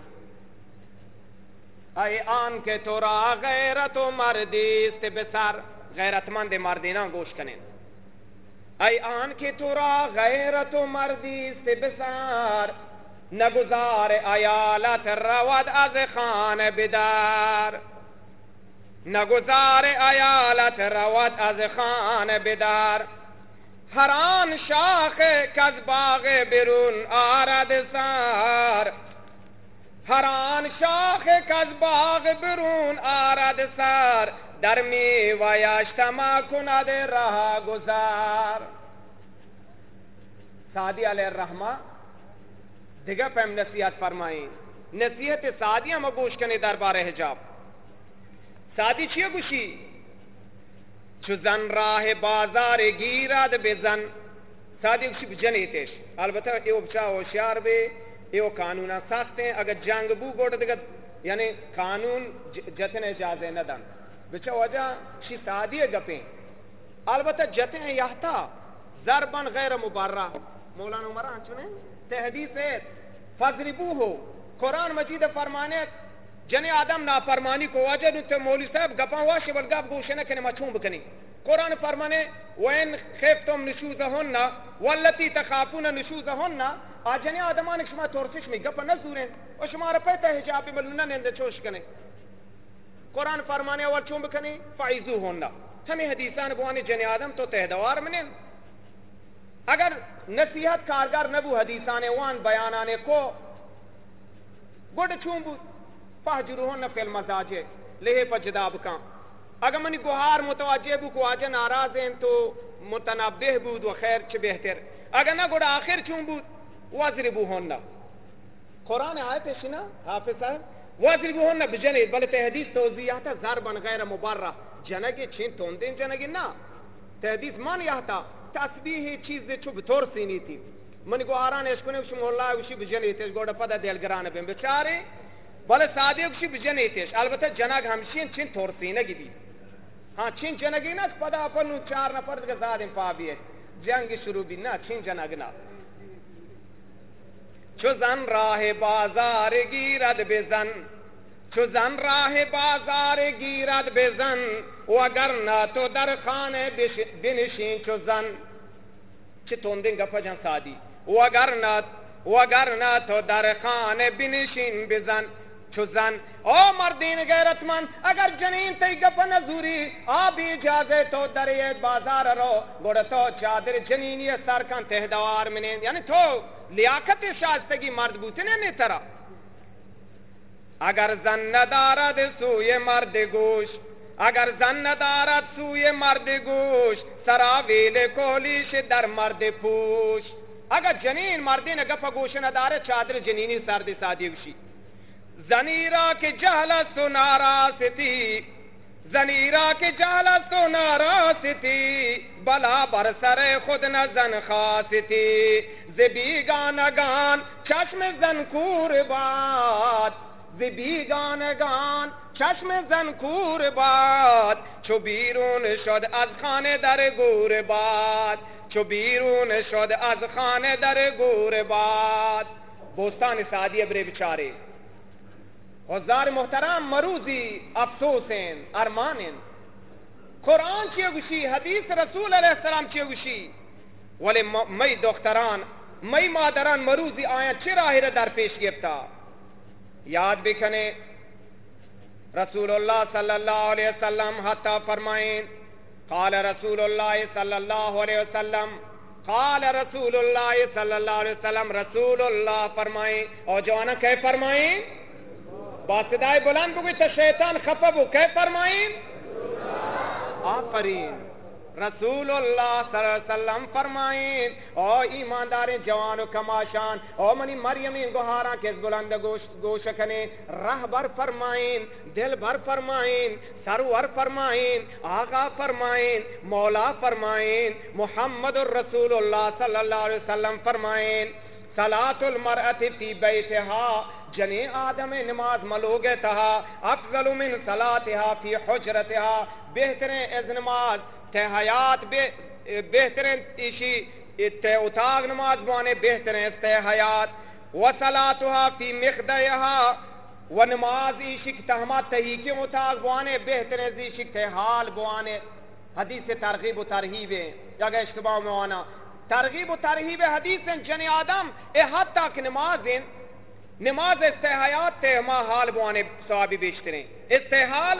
Speaker 2: आए आन के तोरा गैरत मर्दी से बेसार गैरतमंद मर्दीना गोश कने ऐ आन के तोरा गैरत मर्दी से बेसार न गुजार अयालत रवद अज खान बिदार न गुजार अयालत रवद अज खान बिदार हरान शाख कज़बाग बिरुन आरद सार हरान शाख कज़बाग बिरुन आरद सार दरमी वयाश्तमा कुनद रहा गुजार सादी अलैहिर्रहमा दिगा पैम नसीहत फरमाई नसीहत सादिया मगोश कने दरबार हिजाब सादी छिए गुशी चुजन राह बाजार गिरद बेजन सादी गुशी जनीतेश अलबत्ता ए उपचा होशियार बे ए कानूना सख्त हैं अगर जंग बू गोट दिगा यानी कानून जतने इजाज़त न दन बिचा वजह शी सादी गपे अलबत्ता जते यहता ज़रबन गैर मुबर्रा मौलाना उमर चुने तहदीस फजरिबू हो कुरान मजीद फरमाने जने आदम नाफरमानी को वजह ते मौलवी साहब गपा हुआ शिवल गप गोशने कने मछूम बकनी कुरान फरमाने वैन खैफ्तुम नुशूज़हुन्ना वल्लती तखाफून नुशूज़हुन्ना आजने आदमान शमा तोरसिश में गप न सूरें और शमार पे हिजाब मलना ने छोश कने कुरान फरमाने और चुंब कने फाइजू होना हमें हदीसान बुआने जने आदम तो तहदवार मने अगर नसीहत कारगर नबू हदीसाने वान बयानाने को गुड चुंब पहजुरुहन फिल मजाजे लेहे पजदाब का अगर मनी गुहार मुतवज्जे को आज नाराज हैं तो मुतनब्बिह बूद व खैर च बेहतर अगर ना गुड आखिर चुंबूद वजरिबुहन कुरान आयत है शिना हाफिज साहब वजरिबुहन बिजने बल तहदीस तौजियात ज़रबन गैर मुबर्रा जनगे छिन तोंदे जनगे ना تهديث من يهتا تسبیح چیز چوب طور سینی تھی من کو آران اشکنے وشی مولا وشی بجنیتش گوڑا پدا دلگران بیم بچاره بله سادی وشی بجنیتش البته جنگ همشین چین طور سینگی بید ها چین جنگی نه پدا اپنو 4 نفر که زادیم پا بیه جنگ شروع بید نه چین جنگ نه چو زن راه بازار گیرد بزن چو زن راه بازار گیرد بزن وگر نه تو در خانه بنشین چو زن چه تندین گفا جان سادی وگر نه تو در خانه بنشین بزن چو زن او مردین غیرتمند اگر جنین تی گفا نزوری آبی اجازه تو در بازار رو گوڑا تو چادر جنینی سرکن تهدوار منین یعنی تو لیاقت شایستگی مرد بوتنے نہیں ترا اگر زن ندارد سوی مرد گوش اگر زن ندارد سوی مرد گوش سراویل کولیش در مرد پوش اگر جنین مردین گفا گوش نداره چادر جنینی سرد سادی وشی زنی را که جهل است و ناراستی زنی را که جهل است و ناراستی بلا بر سر خود نزن خاستی ز بیگانگان چشم زن کور باد ز بیگانگان چشم زن کور باد چو بیرون شد از خانه در گور باد چو بیرون شد از خانه در گور باد بوستان سعدی بره بچاره حضار محترم مروزی افسوسین ارمانین قرآن چیه گوشی حدیث رسول علیہ السلام چیه گوشی ولی می دختران می مادران مروزی آیا چه راهی را در پیش گرفتا یاد بکنه رسول الله صلی الله علیہ وسلم حتی فرمائیں قال رسول الله صلی الله علیہ وسلم قال رسول الله صلی الله علیہ وسلم رسول الله فرمائیں اور جوانا کہ فرمائیں باصدای بلند بگوی تا شیطان خفا بو کہ فرمائیں آفرین رسول اللہ صلی اللہ علیہ وسلم فرمائیں او ایماندار جوان و کماشان او منی مریم گوہارا کس بلند گوش کنے رہ بر فرمائیں دل بر فرمائیں سرور فرمائیں آقا فرمائیں مولا فرمائیں محمد الرسول اللہ صلی اللہ علیہ وسلم فرمائیں صلاة المرأة فی بیتها جنی آدم نماز ملوگ تہا افضل من صلاتها فی حجرتها بہترین از نماز تے حیات بہترین ایشی تے اتاق نماز بوانے بہترین از تے حیات و صلاتها فی مخدیها و نماز ایشی تہمات تہی کے اتاق بوانے بہترین از ایشی تے حال بوانے حدیث ترغیب و ترہیب ہے یا کہ اشتباہ میں آنا ترغیب و ترہیب حدیث جنی آدم اے حد تک نماز استحیات تے ما حال بوانے صحابی بیشتریں استحال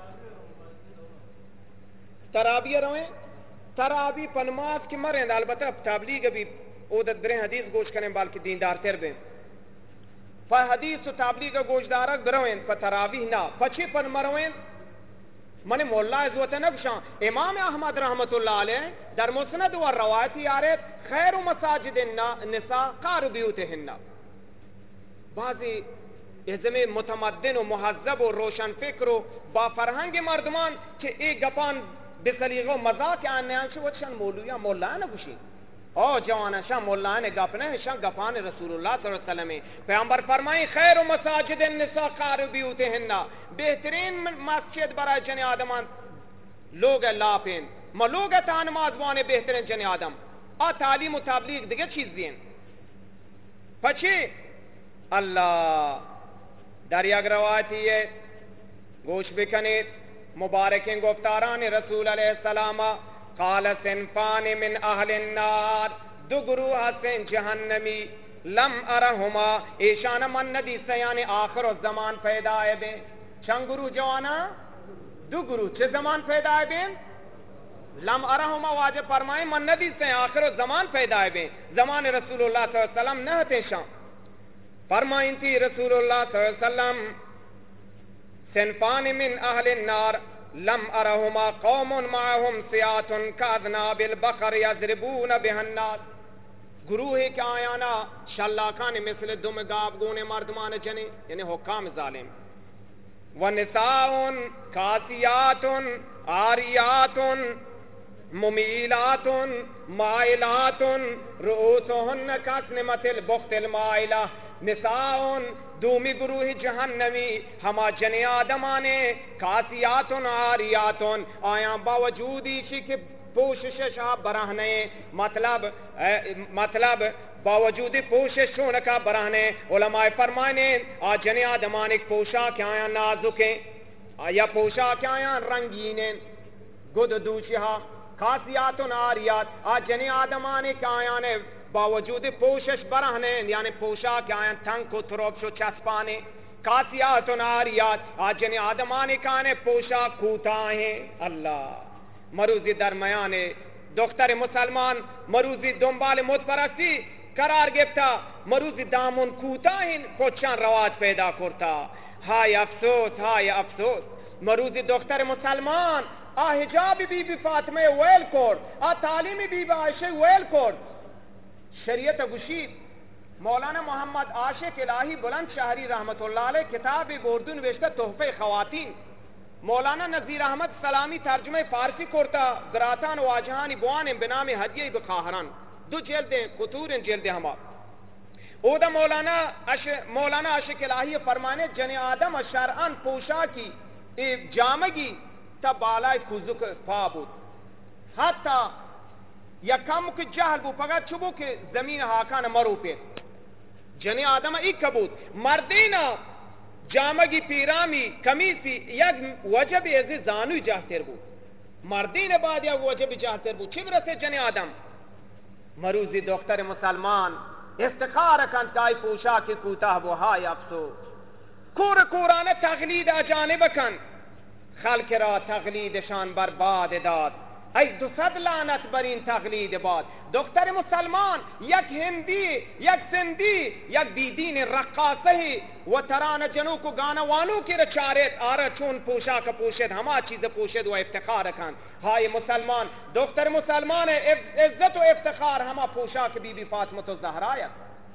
Speaker 2: ترابی رویں ترابی پنماز کی مریں البتہ تبلیغ بھی عودت بریں حدیث گوش کریں بلکہ دیندار تر بیں پا حدیث و تبلیغ گوش دارک برویں پا ترابی نا پچھی پن مرویں من مولا عزوت نفشان امام احمد رحمت اللہ علیہ در مسند و روایتی آرد خیر مساجد النساء قار بیوتہن بعضی ازم متمدن و محذب و روشن فکر و با فرهنگ مردمان که ای گپان بسلیغه و مزاق آنیان شو وچشان مولویا مولا نگوشین او جوانا شان مولا نے گپنے شان گپان رسول اللہ صلی اللہ علیہ وسلم پیغمبر فرمائیں خیر مساجد النساء قار بیوتہن بہترین مسجد برای جن آدمان لوگ لاپین ما لوگ تا نماز وانے بہترین جن آدم آ تعلیم و تبلیغ دیگه چیز دین پچھی اللہ در یک روایتی ہے گوش بکنید مبارکین گفتاران رسول علیہ السلام قال صنفان من اہل النار دو گروہ سن جہنمی لم ارہما ایشان من ندی سیان آخر الزمان پیدا ہے بے چند گروہ جوانا دو گروہ چھ زمان پیدا ہے بے لم ارہما واجب فرمائیں من ندی سیان آخر الزمان پیدا ہے بے زمان رسول اللہ صلی اللہ علیہ وسلم نہ تے شان فرمائیں تھی رسول اللہ صلی اللہ علیہ وسلم صنفان من اہل النار لم ارہما قوم معهم سیات کاذناب البقر یضربون بها الناس گروہ کے آیانا شلاکان مثل دم گاب گونے مردمان جنے یعنی حکام ظالم ونساء کاسیات عاریات मुमीलातुन माइलातुन रुऊसुहुन्न कास्निमतिल बुख्तिल माइला निसाउन दूमी गुरूह जहन्नमी हमा जने आदमाने कासियातुन आरियातुन आया बावजूद इसी के पोशिश बरहने मतलब बावजूद पोशिश का बरहने उलमाए फरमाने आ जने आदमान एक पोशाक आया नाजुके या पोशाक आया रंगीने गुद दूशिहा खासियातुन आरियात आ जने आदमाने काया ने बावजूद पोशिश बरहने यानी पोशाक आया थंग को थ्रोपशो चस्पाने खासियातुन आरियात आ जने आदमाने काने पोशाक कूता है अल्लाह मरूजी दरमयाने दुख्तर मुसलमान मरूजी दुंबाल मुतपरस्ती करार गिफ्ता मरूजी दामुन कूता हिन कोचान रवाज पैदा करता हाय अफसोस मरूजी दुख्तर मुसलमान आ हिजाबी बीबी फातिमा वेल कोड आ तालीमी बीबी आयशा वेल कोड शरीयत गुशी मौलाना मोहम्मद आशिक इलाही बुलंद शहरी रहमतुल्लाह अलैह किताब उर्दू नवेश्ता तोहफे खवातीन मौलाना नजीर अहमद सलामी तर्जुमे फारसी कोरता जरातान वाजहानी बुआन बिनाम हदिये बखाहरान दो जेल्दे कुतूर जेल्दे हमा ओदा मौलाना आशिक इलाही फरमाने जने आदम शरअन पोशाकी जामगी तब बाला कुजुक पाबुद हाता या कम के जहल बु पगा चुबु के जमीन हाकान मरू पे जने आदम एक कबूत मर्दीना जामगी पीरामी कमीसी यग वजब एज़े जानू जाहतेर बु मर्दीन बाद या वजब जाहतेर बु चिबर से जने आदम मरूजी दोख्तर मुसलमान इफ्तिखार कन काय पोशा के कूता वो हाय अफसोस कुरान तगलीद अजानिब कन खल्क रा तगलीद शान बर्बाद दाद ऐ दुसद लानत बरीन तगलीद बाद दोख्तर मुसलमान यक हिंदी यक सिंधी यक दीदीन रक्कासही व तरान जनू को गाना वानू के रचारेत आरा चून पोशाक पोशेद हमा चीज पोशेद व इफ्तिखार खान हाय मुसलमान दोख्तर मुसलमान इज्जत व इफ्तिखार हमा पोशाक बीबी फातिमा तो ज़हरा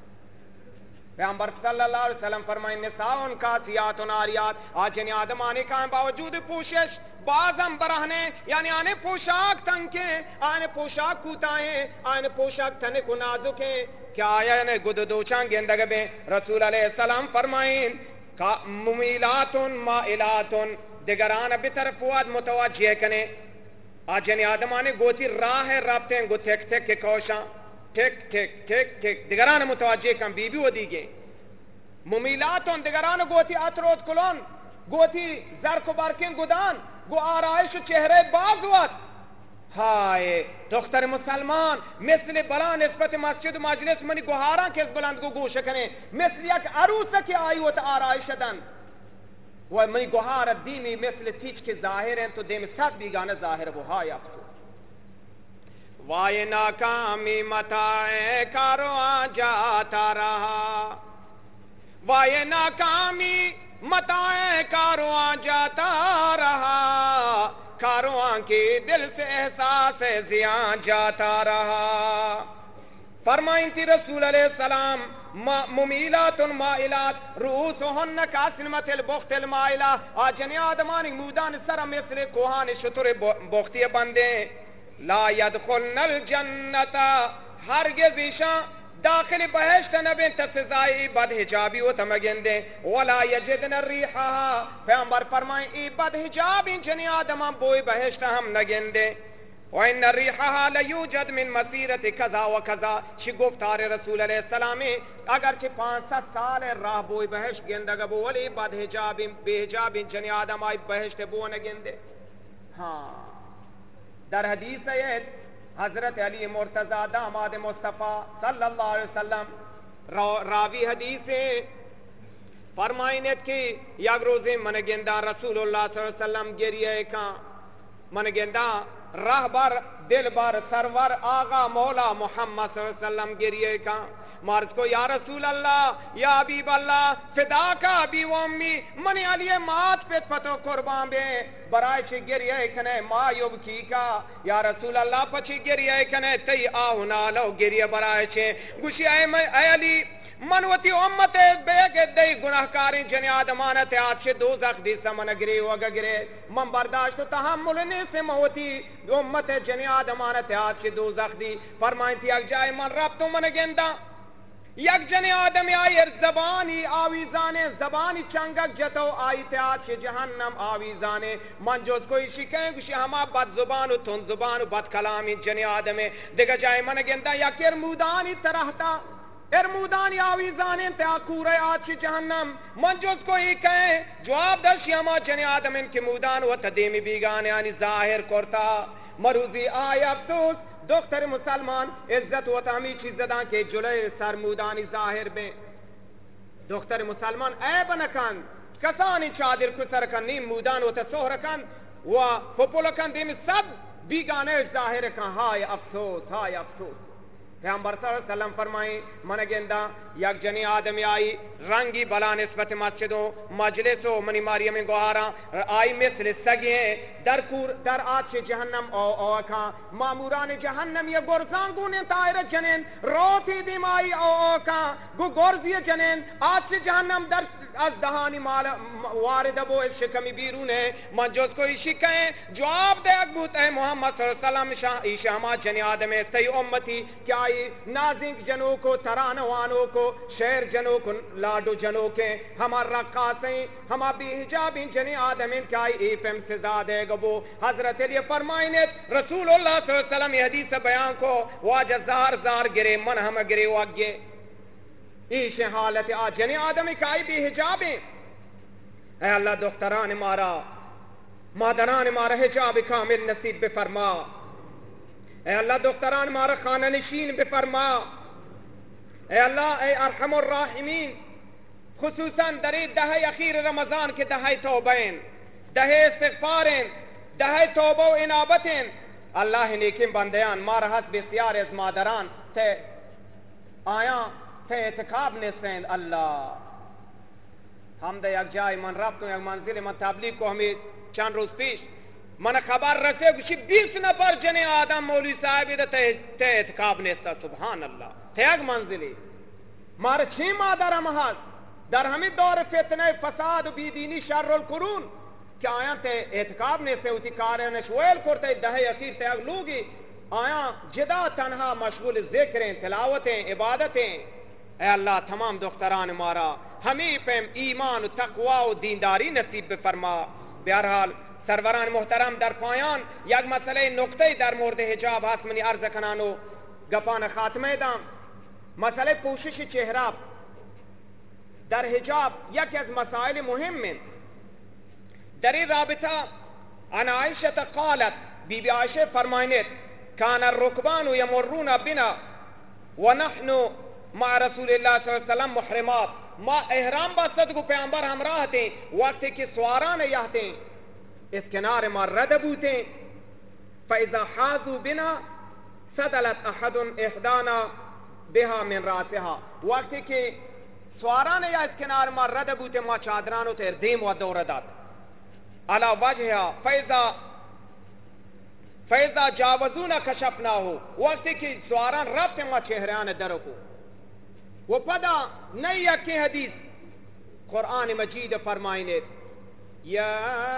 Speaker 2: पैगंबर सल्लल्लाहु अलैहि वसल्लम फरमाए निसाउन कासियातुन आरियात आज ने आदम आने का बावजूद पोशिश बाज़म बरहने यानी आने पोशाक तंके आने पोशाक कूताए आने पोशाक तने को नाजुके क्या आया ने गुद दोचां गेंदगबे रसूल अलैहि सलाम फरमाए का मुमीलातुन माइलातुन दिगरान बितरफ वाद मुतवज्जिह कने आज ने आदम आने गोती राह राबते गो टेक टेक के कोशा टेक दिगरान मुतवज्जे कम बीबी वो दीगे मुमीलातुन दिगरान गोती अतरोत कुलोन गोती जरको बारकिन गुदान गो आराइश चेहरे बाजुअत हाय दोख्तर मुसलमान मिसले बला निस्बत मस्जिद मजलिस मनी गुहारा के बुलंद को गोश करें मिसल यक अरूस के आई होता आराइश दन वो मनी गुहार दीनी मिसले तीच के जाहिर हैं तो दे में साथ भी गाना जाहिर वो हाय अफसोस वाये नाकामी मताए कारवां जाता रहा वाये नाकामी मताए कारवां जाता रहा कारवां के दिल से एहसास जियां जाता रहा फरमाई थी रसूल अलैहि सलाम मुमीलातुन माइलात रूसुहुन्न कासिनमतिल बुख्तिल माइला आजने आदमानी मूदान सर मिसले कोहान शतुर बुख्तिय बंदे ला यदखुलनल जन्नता हरगिज़ ईशा दाखिल बहश्त नबे तसजाई बद हिजाबी व तमगेंदे वला यजिदन रिहा पैगंबर फरमाए ई बद हिजाबी जने आदम बोई बहश्त हम नगेंदे व इन रिहा ला यूजद मिन मसीरत कज़ा व कज़ा शी गुफ्तार रसूल अलैहि सलाम अगर के 5-7 साल राह बोई बहश्त गेंदगा बो वली बद हिजाबी बेहिजाबी जने आदम आई बहश्त बो नगेंदे हां दर हदीस है हजरत अली मुर्तजा दामाद मुस्तफ़ा सल्लल्लाहु अलैहि वसल्लम रावी हदीस फरमाइनेत की याग रोजे मन गेंदा रसूलुल्लाह सल्लल्लाहु अलैहि वसल्लम गिरिए का मन गेंदा रहबर दिलबर सरवर आगा मौला मोहम्मद सल्लल्लाहु अलैहि वसल्लम गिरिए का मर्द को या रसूल अल्लाह या हबीब अल्लाह फिदा का अबी व अम्मी मने अलिए मात पे पतो कुर्बान बे बराय छि गिरिए कने मायुब की का या रसूल अल्लाह पछि गिरिए कने तई आहुना लो गिरिए बराय छे गुशी आए मैं अली मनवती उम्मत बेगे दे गुनाहकारी जने आदमानत आज से दोज़ख दी समन गिरे वग गिरे मन बर्दाश्त तहम्मुल ने से मवती उम्मत जने आदमानत आज से दोज़ख दी फरमाई थी अग जाए मन रब तो मन गेंदा यक जने आदम आई जबानी आवीजाने जबानी चंगक जतो आई त्याज जहन्नम आवीजाने मन जोस कोई शिकाय कुछ हमा बद जुबान तुन जुबान बद कलामी जने आदम दिगा जाए मन गेंदा यकर मुदानी तरहता एरमुदानी आवीजाने त्या कूरे आज जहन्नम मन जोस कोई कहे जवाब दर्शी हमा जने आदम इनके मुदान व तदीमी बीगाने यानी जाहिर करता मरूजी आय अफसोस दोख्तर मुसलमान इज्जत व तहमी चीज़दा के जुले सरमुदानी जाहिर में दोख्तर मुसलमान ऐब नकन कसानी चादर कुसरकन नीम मुदान व तसोहरकन व फुपुलकन दिन सब बीगाने जाहिर का हाय अफसोस पैगंबर सल्लल्लाहु अलैहि वसल्लम फरमाए मन गेंदा यक जनी आदमी आई रंगी बला निस्बत मस्जिदों मजलिसो मनी मारियम गोहारा आई मिसल सगे दर आज से जहन्नम ओ का मामूरान जहन्नम ये गोरसांगू ने तायर जनेन रोती दिमाई ओ का गु गोरजिय जनेन आज से जहन्नम दर आज दहानी माल वारिद बो शिकमी बीरू ने मंजोस को शिकाए जवाब दे अकबूत है मोहम्मद सल्लल्लाहु अलैहि वसल्लम ईशामा जने आदम सही उम्मती क्या नाजिक जनों को तरानवानों को शेर जनों को लाडो जनों के हमारा रक्कासें हमारा बेहिजाबी जने आदम क्या एफएम से ज़्यादा गबो हजरत अली फरमाइने रसूलुल्लाह सल्लल्लाहु अलैहि वसल्लम हदीस बयान को वाज जार जार गिरे मन हम गिरे वागे इस हालत आ जने आदम क्या बेहिजाबे ऐ अल्लाह दुख्तरान मारा मादरान मारा हिजाब कामिल नसीब बेफरमा ऐ अल्लाह दुख्तरान मारा खाना नशीन बेफरमा ऐ अल्लाह ऐ अरहमुर राहिमीन खुसूसन दरे दहे अखीर रमजान के दहे तौबैन दहे इस्तिग़फारें दहे तौबो इनाबतें अल्लाह नेकिन बंदयान मारा हस बेसियार इस मादरान ते आया ते इत्काब निस्सें अल्लाह हम दे यक जाए मन रब तो यक मंजिल मन तबलीग को हमें चंद रोज पेश मन खबर रसे कुछ 20 नफर जने आदम मौलवी साहब ते इत्काब निस्सा सुभान अल्लाह ते यक मंजिले मार छे मादर महस दर हमें दौर फितने फसाद बीदीनी शर्रुल कुरून क्या आया ते इत्काब निस्से उती कार्य नशवेल करते दहे अखीर ते यक लोगी आया जिदा तन्हा मशगूल जिक्रें तिलावतें इबादतें ऐ अल्लाह तमाम दुख्तरान मारा हमें पे ईमान तकवा और दीनदारी नसीब फरमा बहरहाल सरवरान मोहतरम दर पायान यक मसले नुक्ते दर मोर्द हिजाब हासमनी अर्ज कनानो गपान खात्मे दाम मसले पोशिश चेहरा दर हिजाब यक अज मसाइल मुहिम में दरी राबिता अन आयशा क़ालत बीबी आयशा फरमाइने कान रुकबान यमुर्रून बिना व नहनु मा रसूलुल्लाह सल्लल्लाहु अलैहि वसल्लम मुहरिमात मा एहराम बसद को पैगंबर हमरा थे वक्त के स्वारान याते इस किनारे मा रदबूते फैजा हाजू बिना सदलत अहदुन इहदाना बिहा मिन रासिहा वक्त के स्वारान या इस किनारे मा रदबूते मा चादरानो ते देम व दौरदात अला वजहा फैजा जावजूना कशफना हो वक्त की स्वारान रफ्ते मा चेहरान दरको वो पदा नई यकी हदीस कुरान मजीद फरमाइने या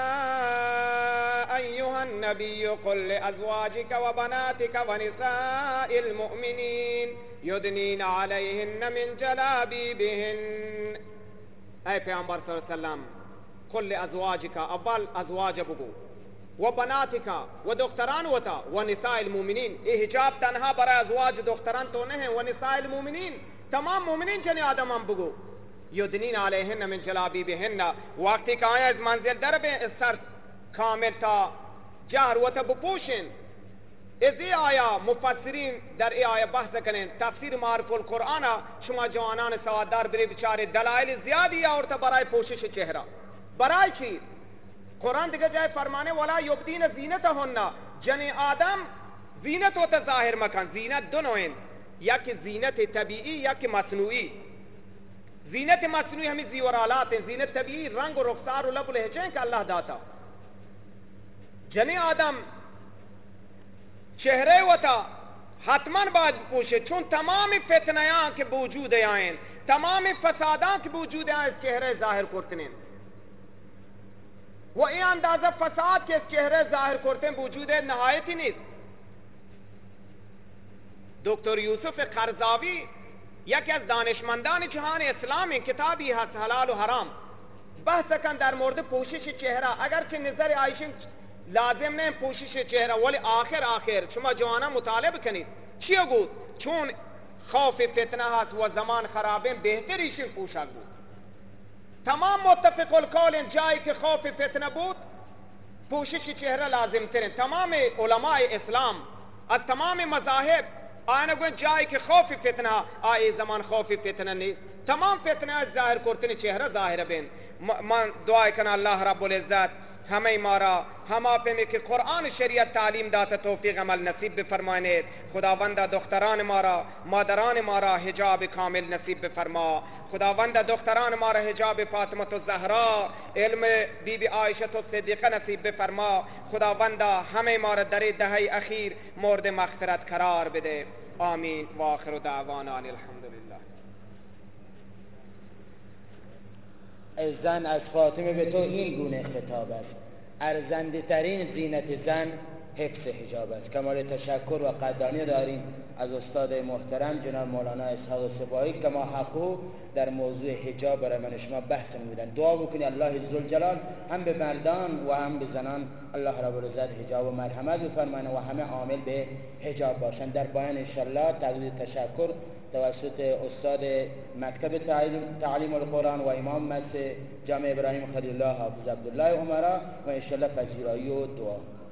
Speaker 2: अय्युहन नबिय्यु कुल लिअज़वाजिका व बनातिका व निसाइल मुमिनीन युदनीना अलैहिन्न मिन जलाबिबिहिन ऐ पैगंबर सल्लल्लाहु अलैहि वसल्लम कुल लिअज़वाजिका अव्वल अज़वाज बुगो व बनातिका व दुख्तरान होता व निसाइल मुमिनीन ये हिजाब तन्हा बरा अज़वाज दुख्तरान तो नहीं व निसाइल मुमिनीन तमाम मोमिनीन जने आदम हम बुगो युदनीन अलैहिन्न मिन जलाबिबिहिन्न वक्ति का आया इस मंजिल दरबे इस सर कामिल था जहर व तबपोशन इसी आया मुफस्सिरीन दर ए आया बहस करें तफसीर मारफुल कुराना शुमा जवानान सवादार बरे बेचारे दलाइल ज़्यादी और त बराए पोशिश चेहरा बराए चीज कुरान दिखे जाए फरमाने वाला युब्दीन ज़ीनतहुन्ना जने आदम ज़ीनत होता ज़ाहिर मकान ज़ीनत दोनों हैं या कि ज़ीनत तबीई या कि मसनूई ज़ीनत मसनूई हमें ज़ीवरालात हैं ज़ीनत तबीई रंग और रुखसार और लब लहजे का अल्लाह दाता जने आदम चेहरे होता हतमन बाज पूछे चुन तमाम फितनायां के वजूद आए تمام فسادان که وجود از چهره ظاهر کرتنین و این اندازه فساد که از چهره ظاهر کرتن وجود نهایتی نیست. دکتر یوسف قرضاوی یکی از دانشمندان جهان اسلام کتابی هست حلال و حرام بحث کن در مورد پوشش چهره. اگرچه نظر ایشون لازم نه پوشش چهره ولی آخر شما جوانا مطالعه بکنید چی گفت؟ چون خوف فتنه هست و زمان خرابه بهتر ایشون پوشش بود. تمام متفق القول جایی که خوف فتنه بود پوشش چهره لازم ترین. تمام علماء اسلام از تمام مذاهب آنها گوین جایی که خوف فتنه آئی زمان خوف فتنه نیست. تمام فتنه از ظاهر کرتن چهره ظاهر بین. من دعای کنم الله رب العزت همه ما را همه پمی که قرآن شریعت تعلیم داده توفیق عمل نصیب بفرمایید. خداوند دختران ما را مادران ما را حجاب کامل نصیب بفرما. خداوند دختران ما را حجاب فاطمه الزهرا علم بی بی عایشه صدیقه نصیب بفرما. خداوند همه ما را در دهه اخیر مورد مغفرت قرار بده. آمین و آخر دعوانا الحمدلله.
Speaker 3: ای زن از فاطمه به تو این گونه خطاب است: ارزنده ترین زینت زن حفظ حجاب است. کمال تشکر و قدردانی داریم از استاد محترم جناب مولانا اسحاق سپاهی که ما حقو در موضوع حجاب برای من شما بحث نمودن. دعا بکنی الله ذوالجلال هم به مردان و هم به زنان الله رب العزت حجاب و مرحمت بفرمایند و همه عامل به حجاب باشند. در پایان انشالله تقدیم تشکر توسط استاد مکتب تعلیم القرآن و امام مسجد جامع ابراهیم خلیل الله حافظ عبدالله عمرا و انشالله پذیرایی و دعا.